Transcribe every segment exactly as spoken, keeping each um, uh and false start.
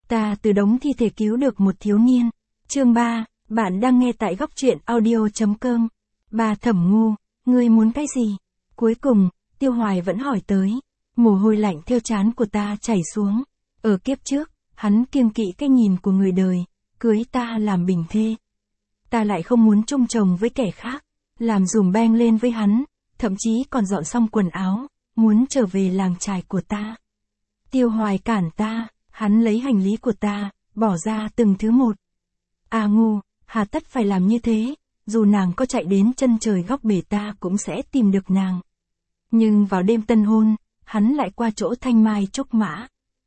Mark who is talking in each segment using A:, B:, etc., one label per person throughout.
A: Ta từ đống thi thể cứu được một thiếu niên. Chương ba, bạn đang nghe tại góc truyện audio.com. Bà Thẩm Ngu, ngươi muốn cái gì? Cuối cùng, Tiêu Hoài vẫn hỏi tới. Mồ hôi lạnh theo trán của ta chảy xuống. Ở kiếp trước, hắn kiêng kỵ cái nhìn của người đời, cưới ta làm bình thê. Ta lại không muốn chung chồng với kẻ khác, làm dùm beng lên với hắn, thậm chí còn dọn xong quần áo, muốn trở về làng trài của ta. Tiêu Hoài cản ta, hắn lấy hành lý của ta, bỏ ra từng thứ một. À Ngu, hà tất phải làm như thế, dù nàng có chạy đến chân trời góc bể ta cũng sẽ tìm được nàng. Nhưng vào đêm tân hôn, hắn lại qua chỗ Thanh Mai Trúc Mã.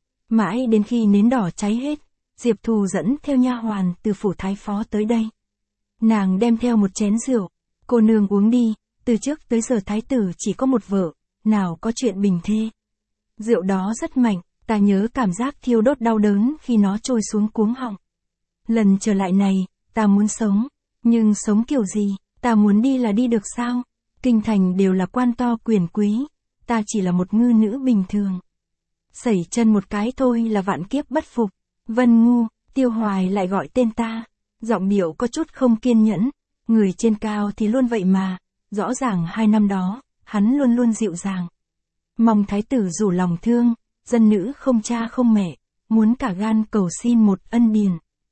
A: Mãi đến khi nến đỏ cháy hết, Diệp Thù dẫn theo nha hoàn từ phủ thái phó tới đây. Nàng đem theo một chén rượu, cô nương uống đi, từ trước tới giờ thái tử chỉ có một vợ, nào có chuyện bình thê. Rượu đó rất mạnh, ta nhớ cảm giác thiêu đốt đau đớn khi nó trôi xuống cuống họng. Lần trở lại này, ta muốn sống, nhưng sống kiểu gì, ta muốn đi là đi được sao? Kinh thành đều là quan to quyền quý, ta chỉ là một ngư nữ bình thường. Sẩy chân một cái thôi là vạn kiếp bất phục. Vân Ngu, Tiêu Hoài lại gọi tên ta, giọng điệu có chút không kiên nhẫn, người trên cao thì luôn vậy mà, rõ ràng hai năm đó, hắn luôn luôn dịu dàng. Mong thái tử rủ lòng thương, dân nữ không cha không mẹ, muốn cả gan cầu xin một ân điền.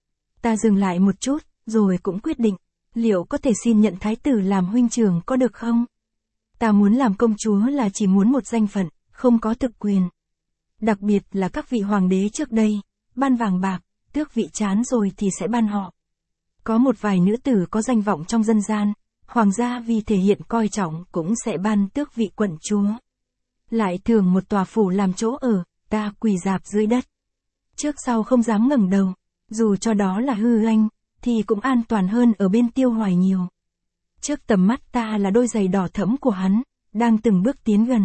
A: Ta dừng lại một chút, rồi cũng quyết định, liệu có thể xin nhận thái tử làm huynh trưởng có được không? Ta muốn làm công chúa là chỉ muốn một danh phận, không có thực quyền. Đặc biệt là các vị hoàng đế trước đây, ban vàng bạc, tước vị chán rồi thì sẽ ban họ. Có một vài nữ tử có danh vọng trong dân gian, hoàng gia vì thể hiện coi trọng cũng sẽ ban tước vị quận chúa. Lại thường một tòa phủ làm chỗ ở, ta quỳ rạp dưới đất. Trước sau không dám ngẩng đầu, dù cho đó là hư anh, thì cũng an toàn hơn ở bên Tiêu Hoài nhiều. Trước tầm mắt ta là đôi giày đỏ thẫm của hắn, đang từng bước tiến gần.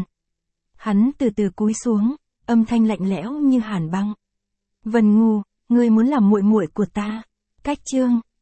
A: Hắn từ từ cúi xuống, âm thanh lạnh lẽo như hàn băng. Vân Ngu, ngươi muốn làm muội muội của ta. Cách chương